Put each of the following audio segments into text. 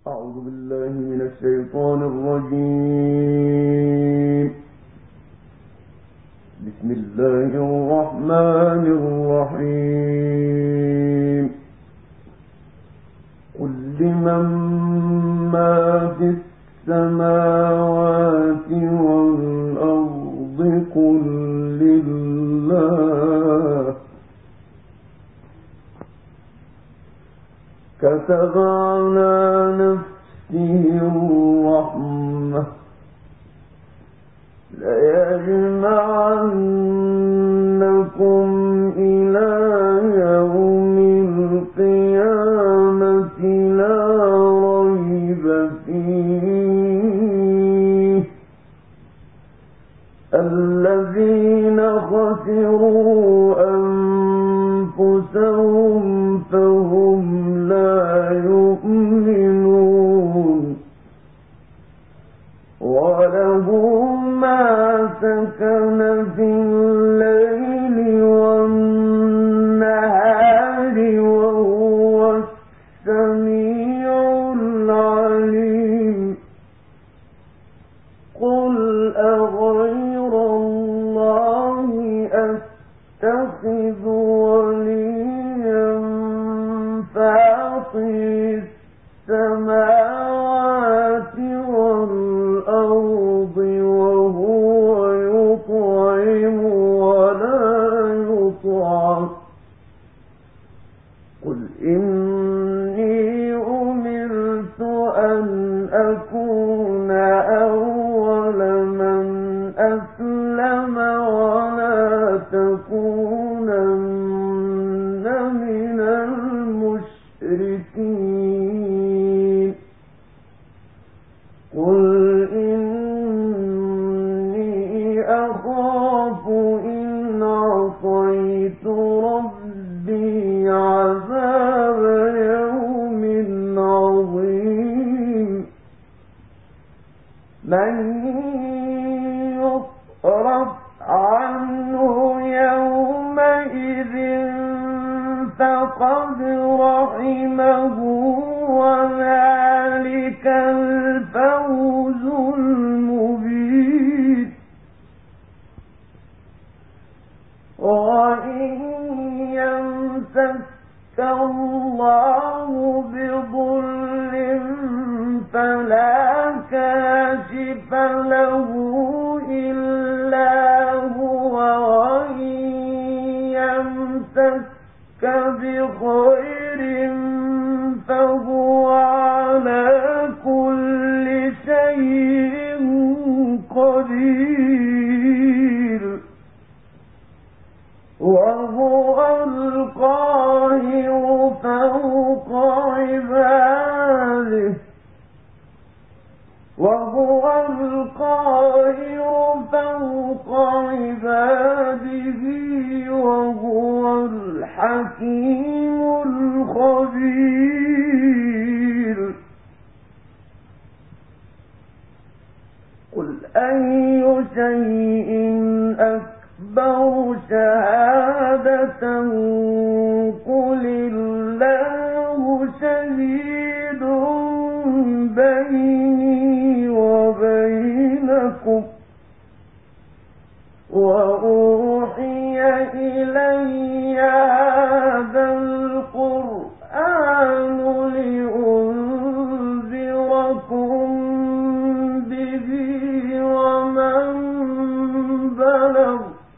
أعوذ بالله من الشيطان الرجيم. بسم الله الرحمن الرحيم. قل لمن ما في السماوات والأرض قل لله كتب على نفسه الرحمة ليجمعنكم إلى يوم القيامة لا ريب فيه الذين خسروا أنفسهم فهم لا يؤمنون وله ما سكن في الليل والنهار وهو السميع العليم. قل أغير الله أتخذ وليا فاطر السماوات والأرض وهو يطعم ولا يطعم. قل إني أمرت أن أكون أول من أسلم ولا تكونن من المشركين. قل إني أخاف إن عصيت ربي عذاب يوم عظيم. من يصرف عنه يومئذ فقد رحمه وذلك الفوز المبين. وإن يمسك الله بضر فلا كاشف له إلا هو وإن يمسك بخير فهو على كل شيء قدير. وهو القاهر فوق عباده وهو الحكيم الخبير. قل أي شيء أكبر شهادة قل الله شهيد بيني وبينكم. وأوحي إلي هذا القرآن لأنذركم به ومن بلغ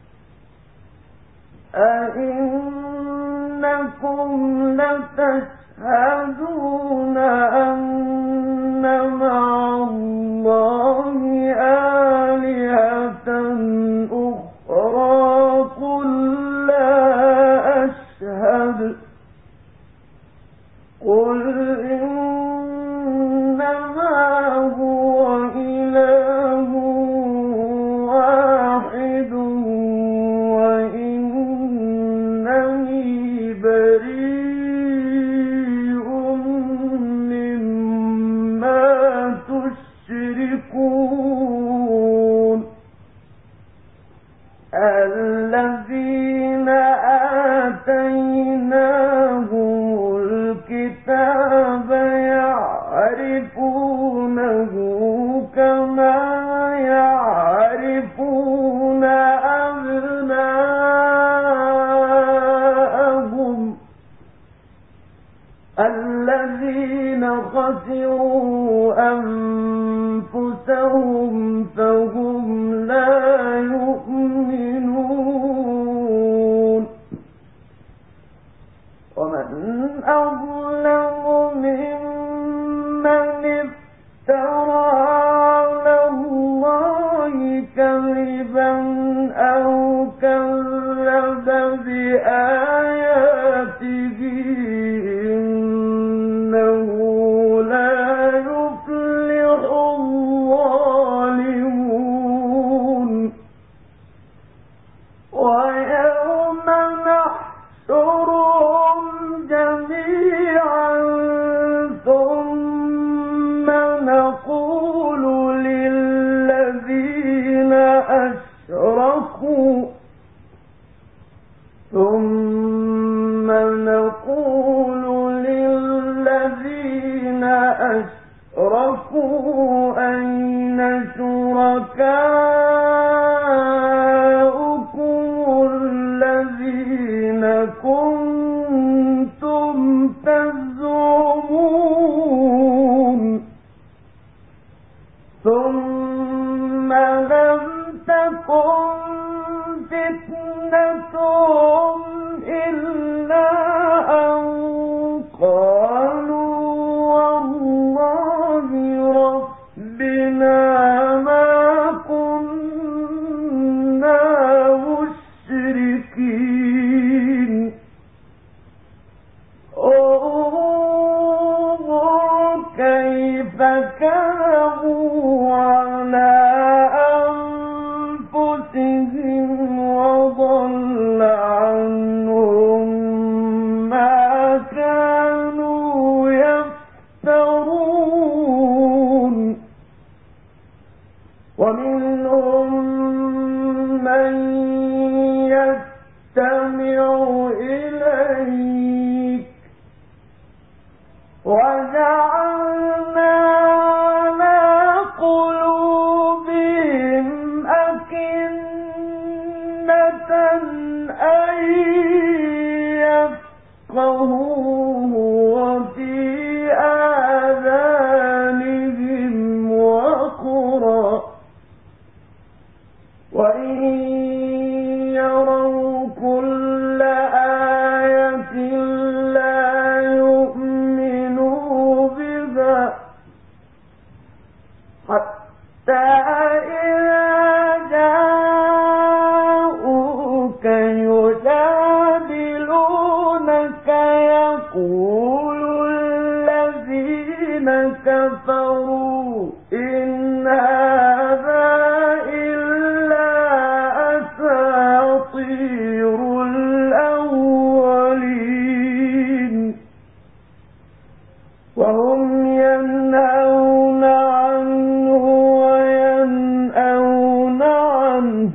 أئنكم لتشهدون أن مع الله آلهة أخرى قل لا أشهد. قل إنما هو إله واحد وإنني بريء مما تشركون. الذين آتيناهم الكتاب يعلمون الذين خسروا أنفسهم فهم لا يؤمنون ومن أظلم ممن افترى على الله كذبا أو كذب بآياته إنه لا يفلح الظالمون ويوم نحشرهم جميعا ثم نقول للذين أشركوا أين شركاؤكم الذين كنتم تزعمون ثم لم تكن فتنتهم إلا أن قالوا والله ربنا ما كنا مشركين انظر كيف كذبوا على أنفسهم وضل عنهم ما كانوا يفترون ومنهم من يستمع إليك وجعلنا على قلوبهم أكنة أن يفقهوه وفي آذانهم وقرا وإن يروا كل آية لا يؤمنوا بها حتى إذا جاءوك يجادلونك يقول الذين كفروا إن هذا إلا أساطير الأولين وهم ينهون عنه وينأون عنه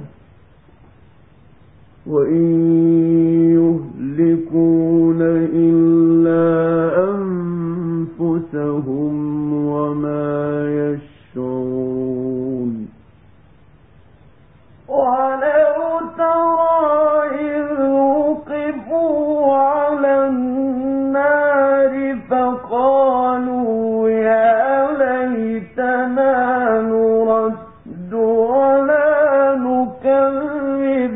وإن يهلكون إلا أنفسهم وما يشعرون ولو ترى إذ وقفوا على النار فقالوا يا ليتنا نرد ولا نكذب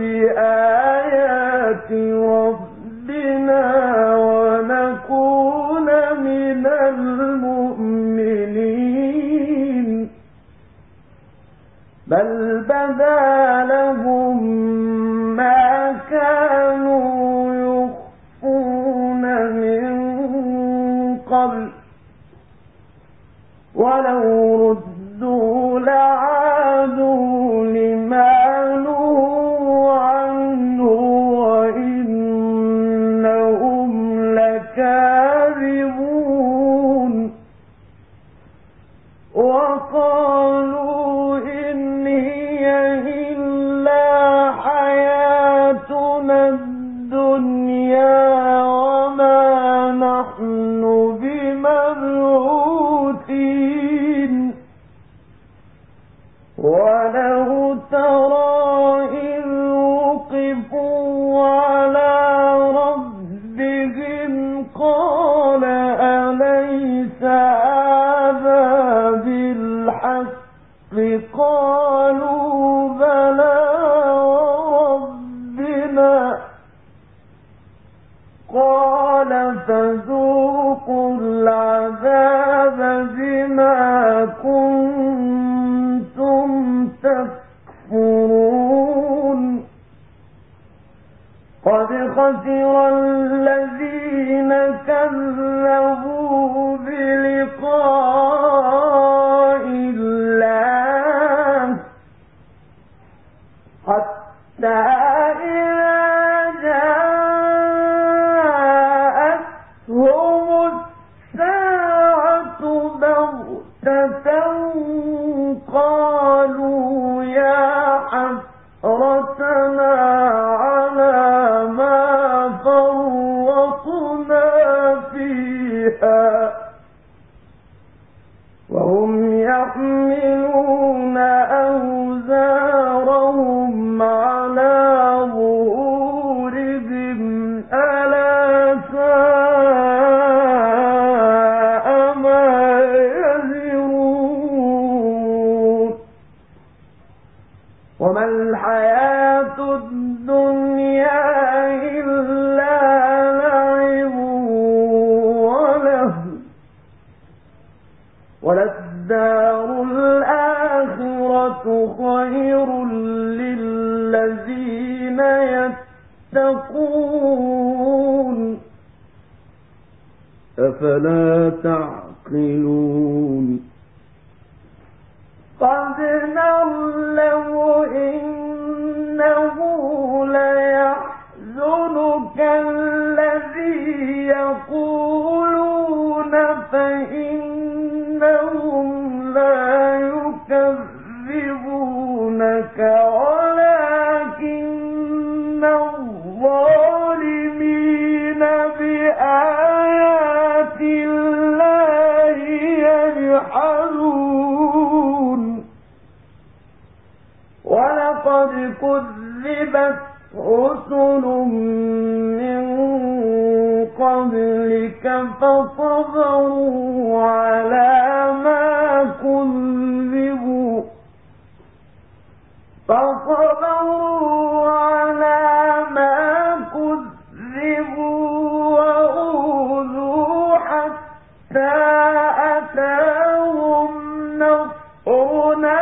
بآيات ربنا ونكون من المؤمنين بل بدا لهم ما كانوا يخفون من قبل ولو ردوا لعادوا لما نهوا عنه وإنهم لكاذبون وقالوا إن هي إلا حياتنا الدنيا وما نحن بمبعوثين العذاب بما كنتم تكفرون قد خسر الذين كذبوا بلقاء الله حتى قالوا يا حسرتنا على ما فرطنا فيها وهم يحملون أوزارهم على ظهورهم ألا ساء ما يزرون وما الحياة الدنيا إلا لعب ولهو وللدار الآخرة خير للذين يتقون أفلا تعقلون قد نعلم إنه ليحزنك الذي يقولون فإنهم لا يكذبونك ولكن الظالمين بآيات الله يجحدون ولقد كذبت رسل من قبلك فصبروا على ما كذبوا وأوذوا حتى أتاهم نصرنا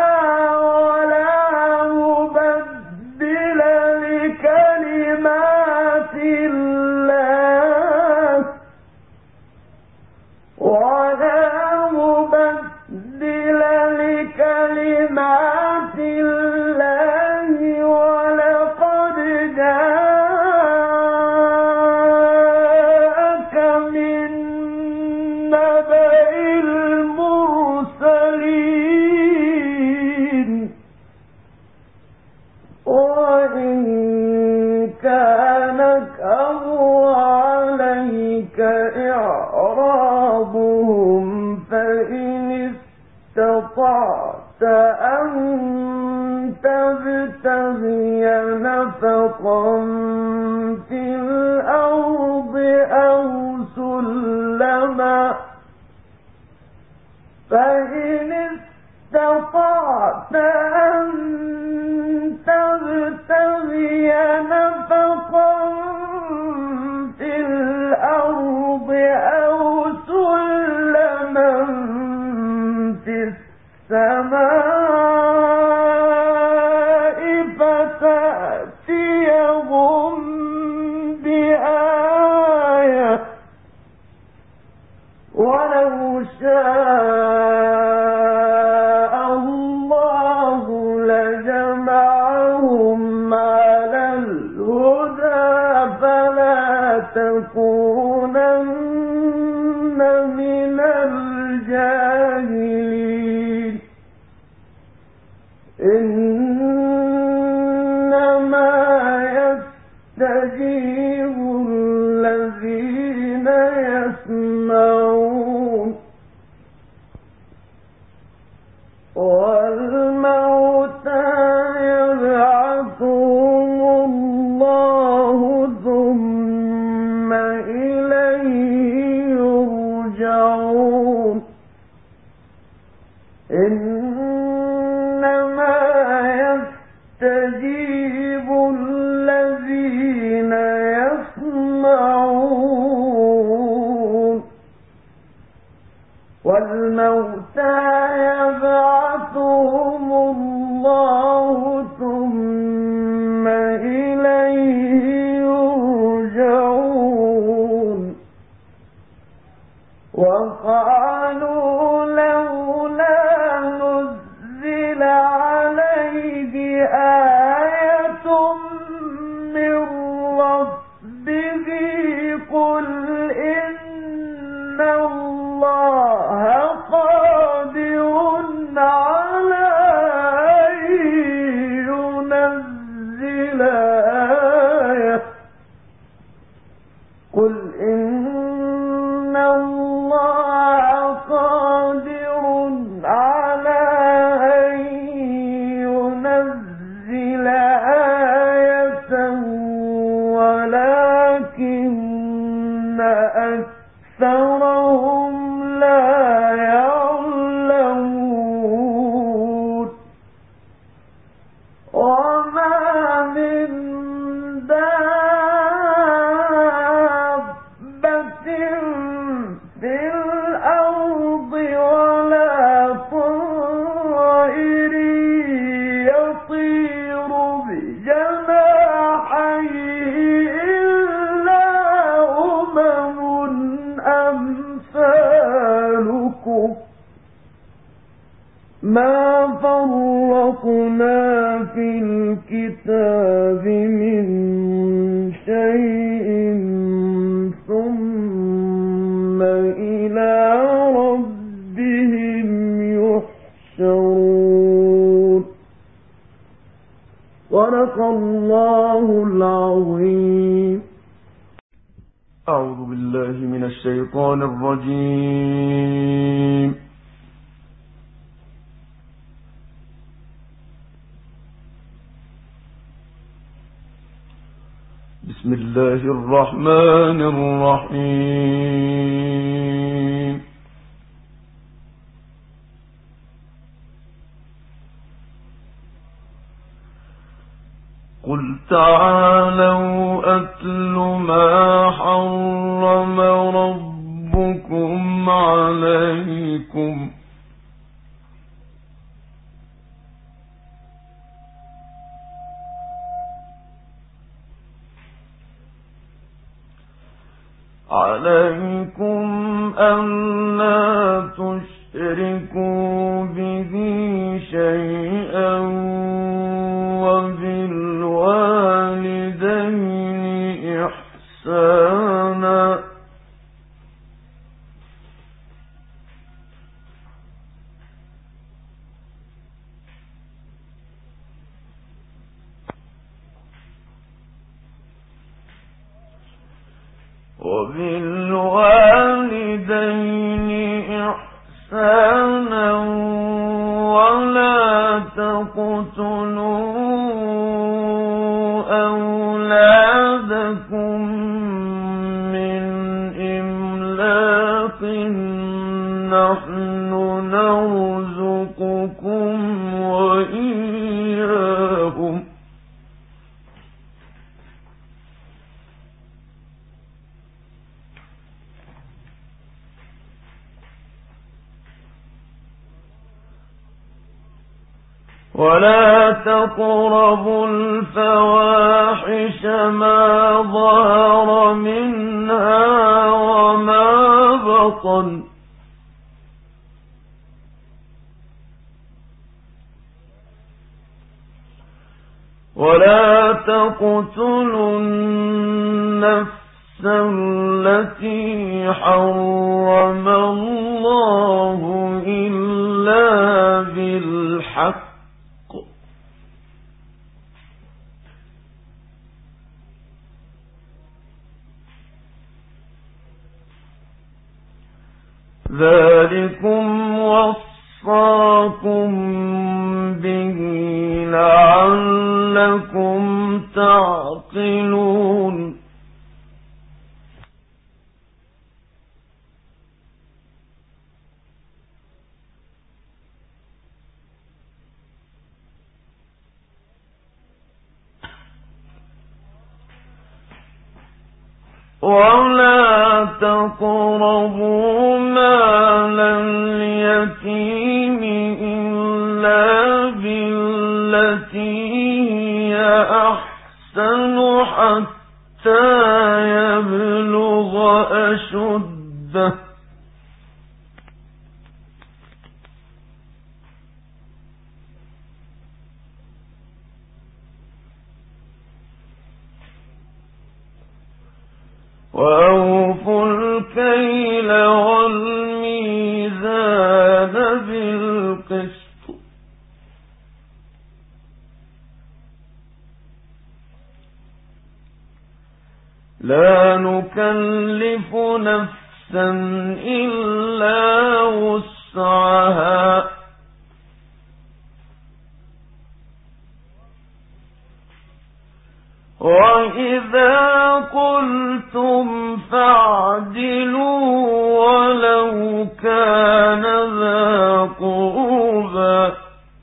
إعراضهم فإن استطعت أن تبتغي نفقا في الأرض أو سلما في السماء فتأتيهم بآية ولو شاء الله لجمعهم على الهدى فلا تكونن من الجاهلين إنما يستجيب الذين يسمعون والموتى يبعثهم الله ثم إليه يرجعون إنما يستجيب الذين يسمعون والموتى يبعثهم الله ثم إليه يرجعون وقالوا لولا نزل عليه آية من ربه قل إن الله قادر على أن ينزل آية قل إن الله قادر على أن ينزل آية ولكن أكثرهم لا يعلمون وما من دابة في الأرض ولا طائر يطير بجناحيه إلا أمثالكم ما فرطنا في الكتاب من شيء ثم إلى ربهم يحشرون صدق الله العظيم. أعوذ بالله من الشيطان الرجيم. بسم الله الرحمن الرحيم. قل تعالوا أتل ما حرم ربكم عليكم ألا تشركوا به شيئا وبالوالدين إحسانا ولا تقتلوا أولادكم من إملاق نحن نرزقكم وإياهم ولا تقربوا الفواحش ما ظهر منها وما بطن ولا تقتلوا النفس التي حرم الله إلا بالحق ذلكم وصاكم به لعلكم تعقلون ولا تقربوا مال اليتيم إلا بالتي هي أحسن حتى يبلغ أشده وأوفوا الكيل والميزان بالقسط لا نكلف نفسا إلا وسعها وإذا قلتم فاعدلوا ولو كان ذا قربى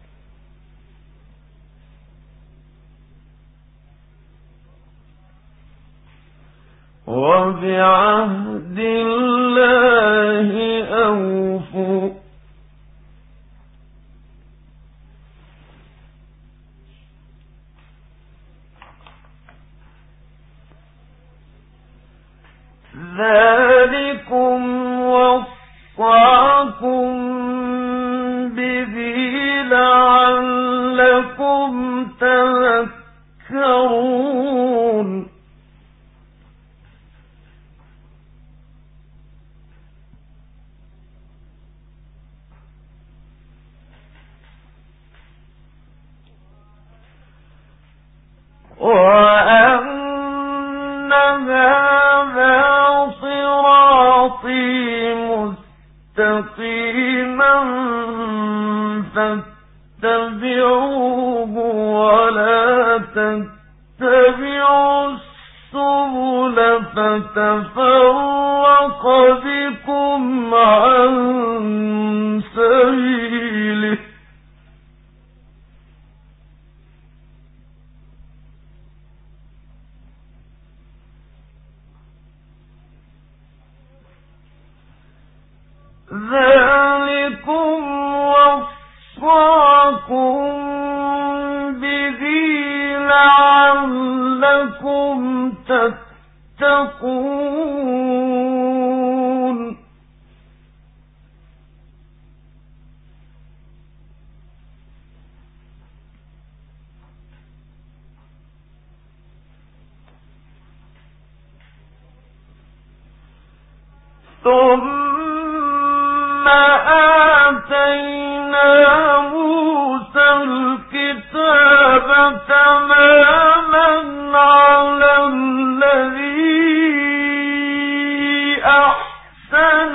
وبعهد الله أوفوا ذلكم وصاكم به لعلكم تذكرون وأن هذا صراطي مستقيما فاتبعوه ولا تتبعوا السبل فتفرق بكم عن سبيله ذلكم وصاكم به لعلكم تتقون ثم آتينا موسى الكتاب تماما على الذي أحسن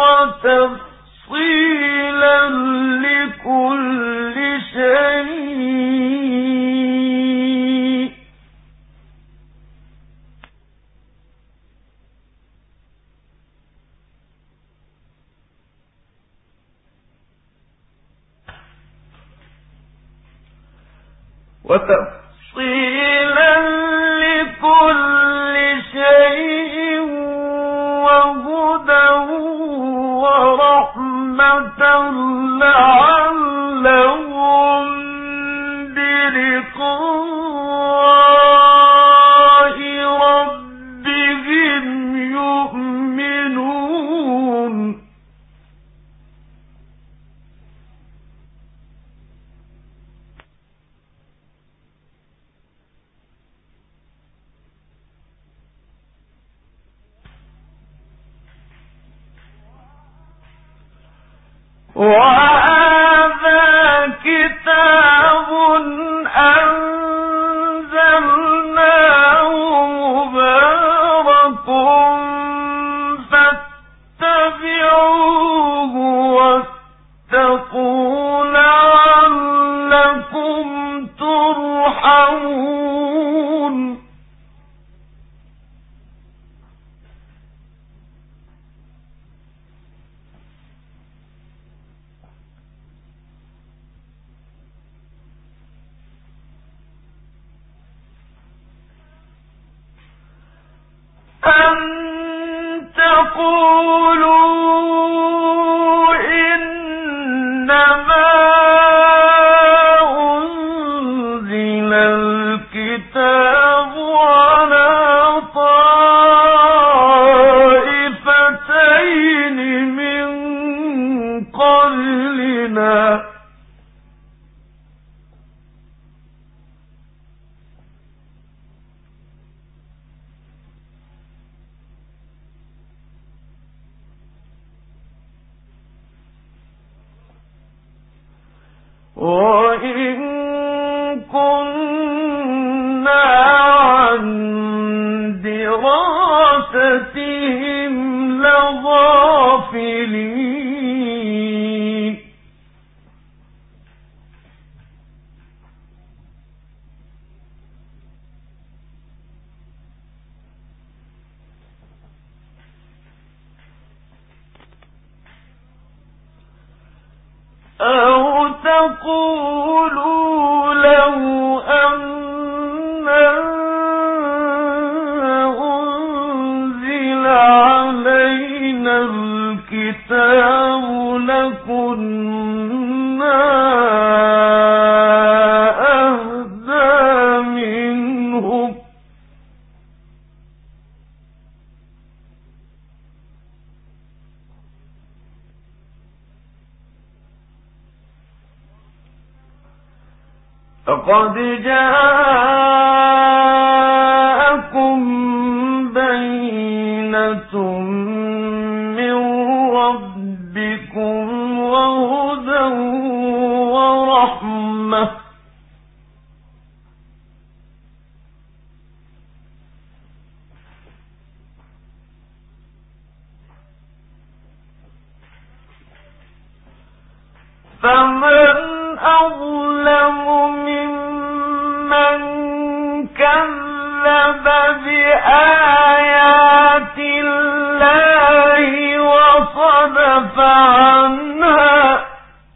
وتفصيلا لكل شيء وهدى ورحمة لعلهم بلقاء ربهم يؤمنون وهذا كتاب أنزلناه مبارك فاتبعوه واتقوا لعلكم ترحمون أن تقولوا إن قبلنا وإن كنا عن دراستهم لغافلين أو تقولوا لو أنزل علينا الكتاب لكنا أهدى منهم فقد جاءكم بينة من ربكم وهدى ورحمة فمن أظلم ممن كذب بآيات الله وصدف عنها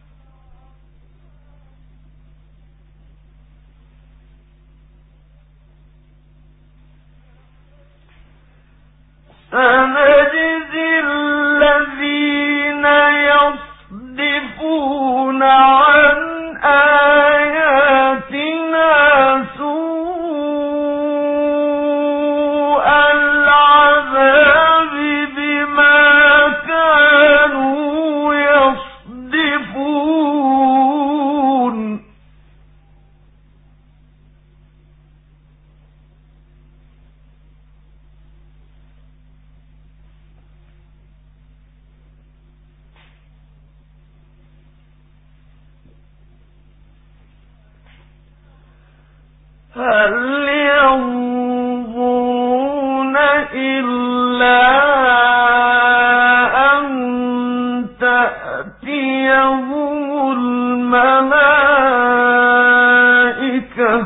سنجزي الذين يصدفون عن آياتنا سوء العذاب بما كانوا يصدفون هل ينظرون إلا أن تأتيهم الملائكة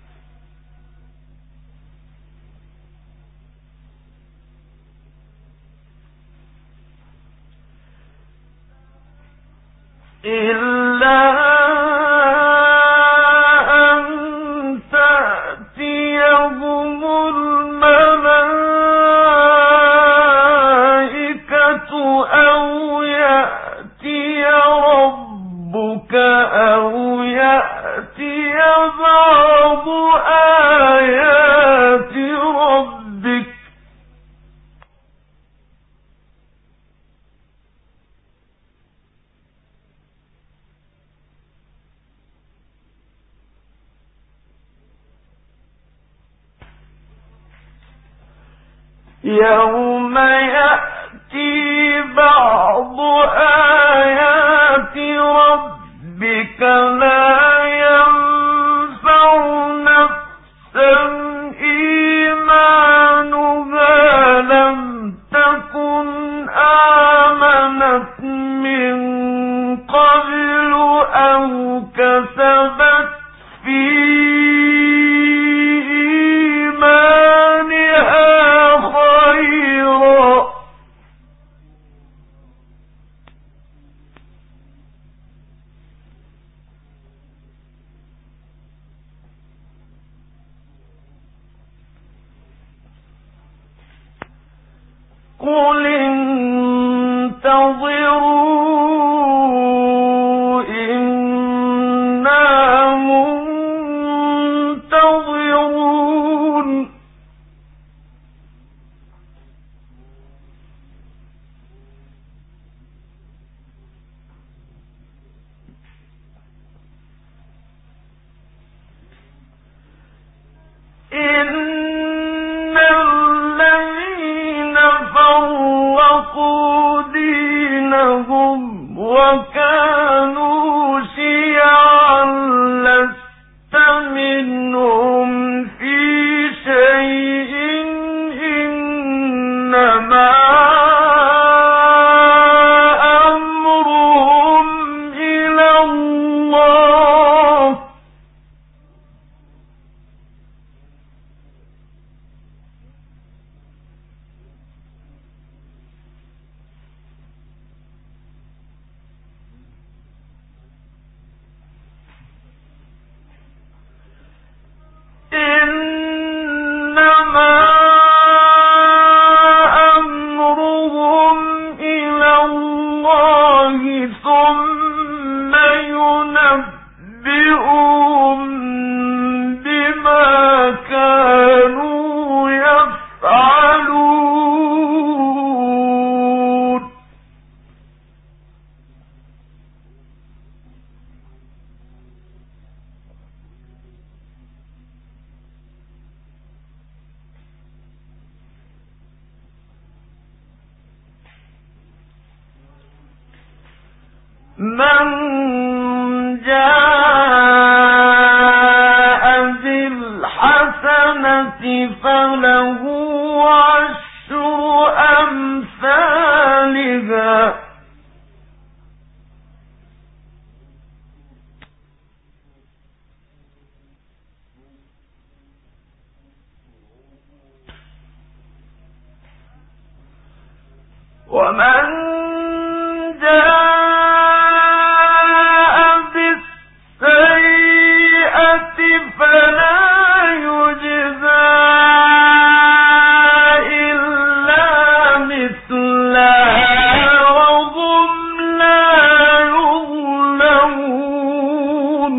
أو يأتي ربك أو يأتي بعض آيات ربك يوم يأتي بعض آيات ربك لا ينفع نفسا إيمانها لم تكن آمنت من قبل أو كسبت في إيمانها خيرا قل انتظروا إنا منتظرون فَرَّقُوا دِينَهُمْ وَكَانُوا شِيَعًا لَّسْتَ مِنْهُمْ فِي شَيْءٍ إِنَّمَا أَمْرُهُمْ إِلَى اللَّهِ إِنَّمَا أَمْرُهُمْ إِلَى اللَّهِ ثُمَّ يُنَبِّئُهُم بِمَا كَانُوا يَفْعَلُونَ مَنْ جَاءَ بِالْحَسَنَةِ فَلَهُ عَشْرُ أَمْثَالِهَا ۖ وَمَنْ جَاءَ بِالسَّيِّئَةِ فَلَا يُجْزَىٰ إِلَّا مِثْلَهَا وَهُمْ لَا يُظْلَمُونَ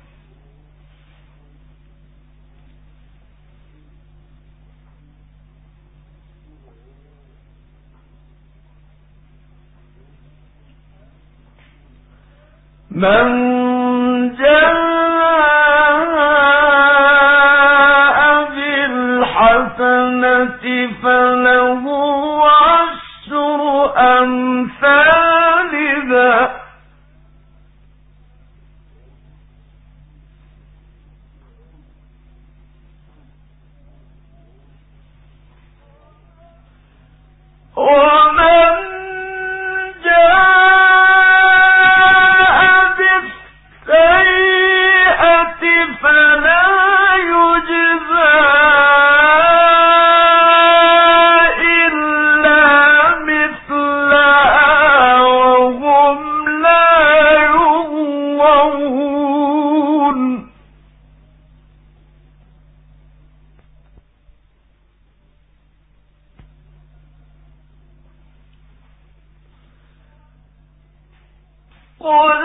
مَنْ جَاءَ بِالْحَسَنَةِ فَلَهُ عَشْرُ أَمْثَالِهَا ۖ وَمَنْ جَاءَ بِالسَّيِّئَةِ فَلَا يُجْزَىٰ إِلَّا مِثْلَهَا وَهُمْ لَا يُظْلَمُونَ قُلْ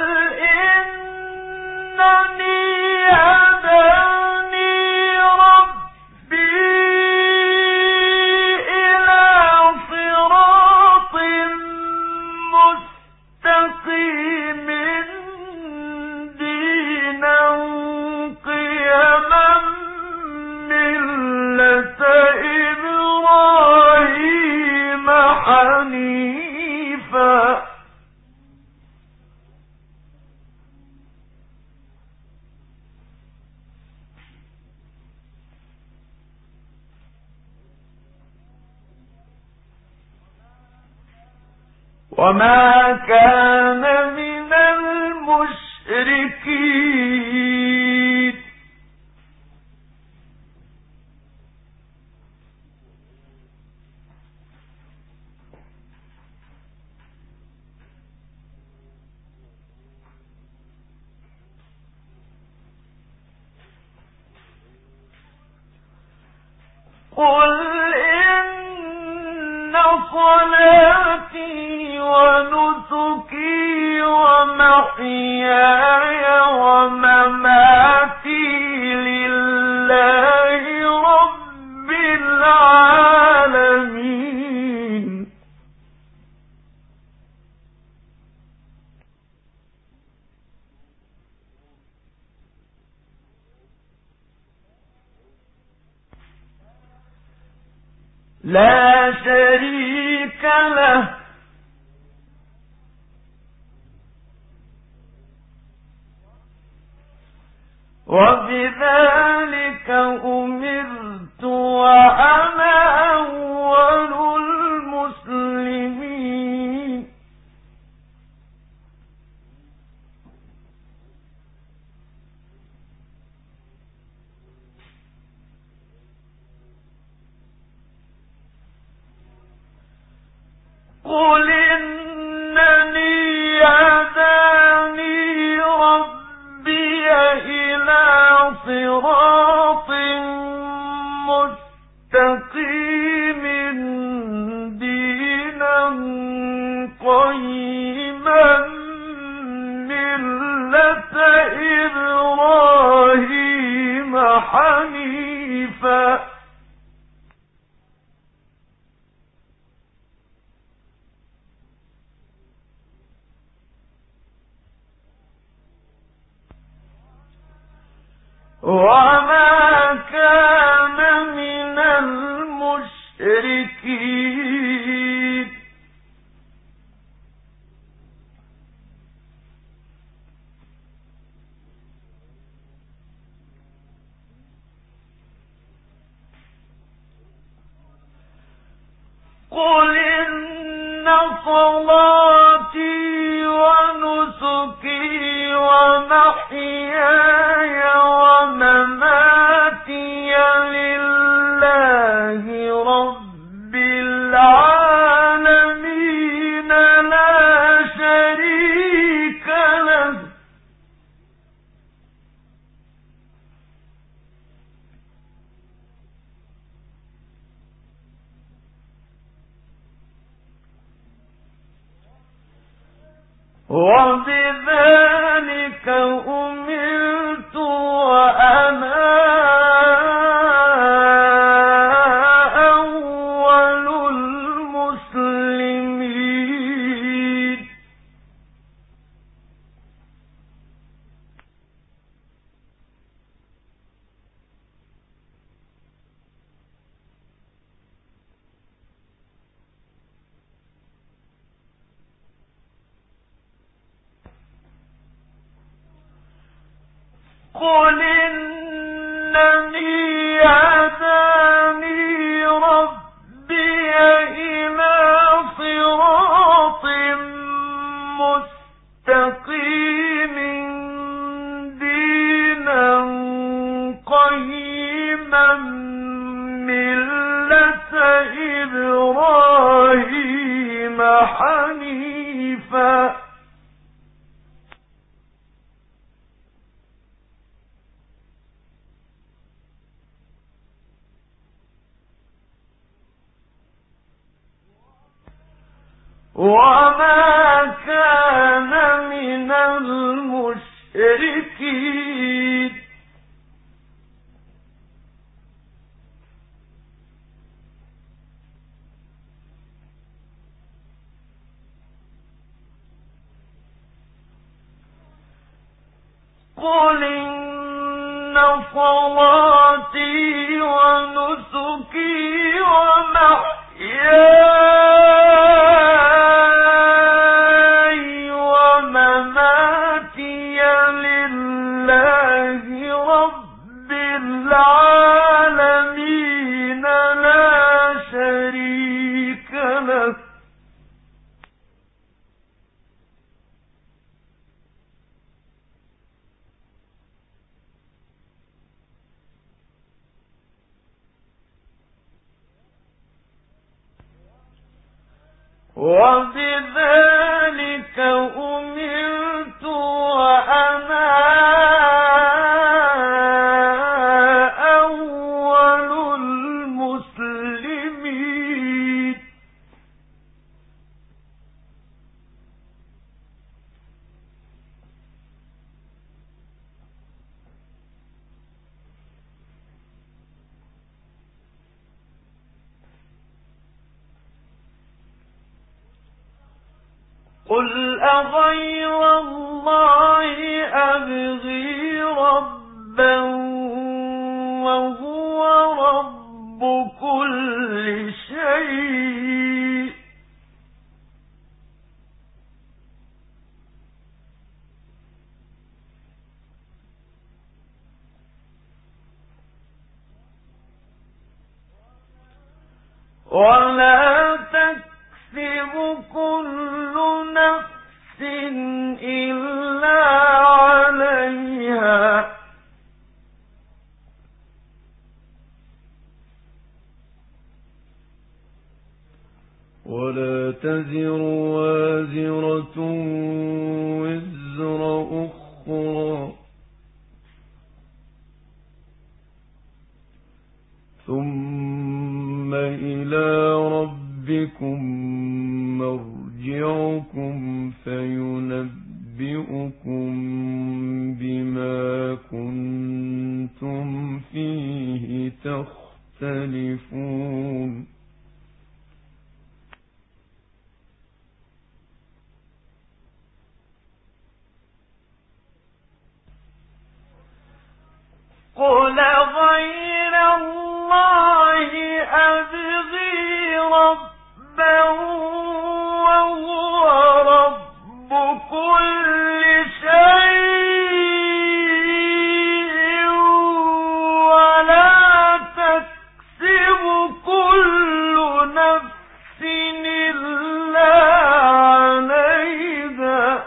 إِنَّنِي هَدَانِي رَبِّي إِلَىٰ صِرَاطٍ مُّسْتَقِيمٍ دِينًا قِيَمًا مِّلَّةَ إِبْرَاهِيمَ حَنِيفًا ۖ وَمَا كَانَ مِنَ الْمُشْرِكِينَ قُلْ إِنَّ صَلَاتِي وَنُسُكِي وَمَحْيَايَ وَمَمَاتِي لِلَّهِ رَبِّ الْعَالَمِينَ لا شريك له وبذلك أمرت وأنا أول المسلمين. قل إنني هداني ربي إلى صراط مستقيم دينا قيما ملة إبراهيم حنيفا وما كان من المشركين. قل إن صلاتي ونسكي ومحياي ومماتي لله رب العالمين لا شريك له وبذلك أمرت وأنا أول المسلمين. قل إنني هداني ربي إلى صراط مستقيم دينا قيما ملة إبراهيم حنيفا وما كان من المشركين. قل إن صلاتي ونسكي ومحياي ومماتي لله رب العالمين لا شريك له وبذلك أمرت وأنا أول المسلمين. قل أغير الله أبغي ربا وهو رب كل شيء ولا تكسب كل نفس إلا عليها ولا تزر وازرة وزر أخرى ثم إلى ربكم مرجعكم فينبئكم بما كنتم فيه تختلفون قل غير الله أبغي ربا وهو رب كل شيء ولا تكسب كل نفس إلا عليها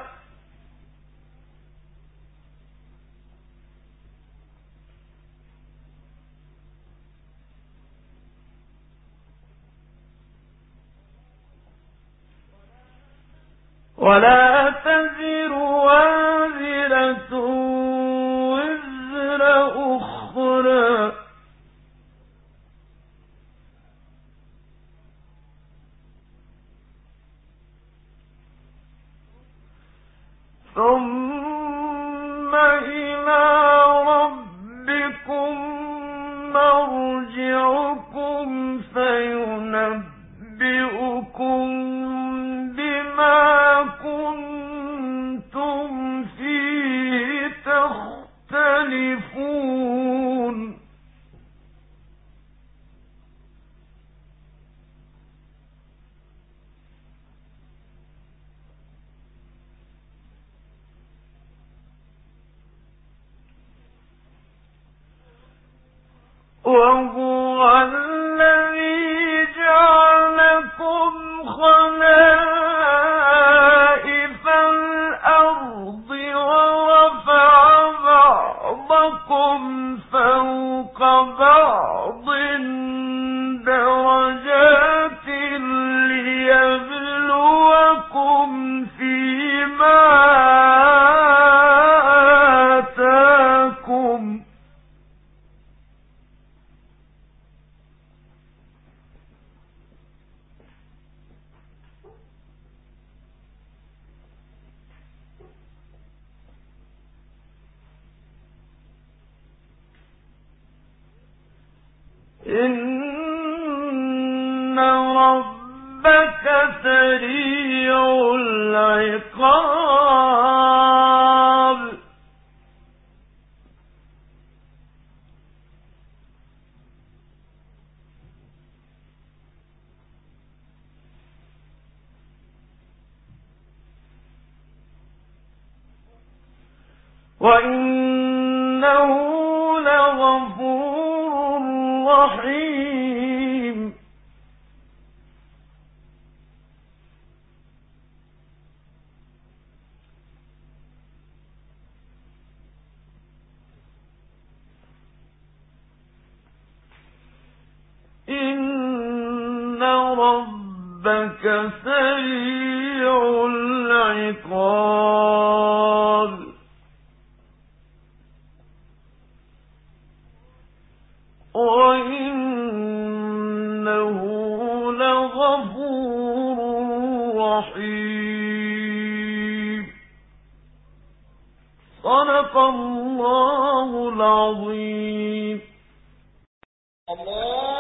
ولا تزر وازرة وزر أخرى ثم إلى ربكم مرجعكم فينبئكم بما كنتم فيه تختلفون وهو الذي جعلكم خلائف الأرض ورفع بعضكم فوق بعض درجات ليبلوكم فيما آتاكم إن ربك سريع العقاب وإنه لغفور رحيم إن ربك سريع العقاب وإنه لغفور رحيم صدق الله العظيم.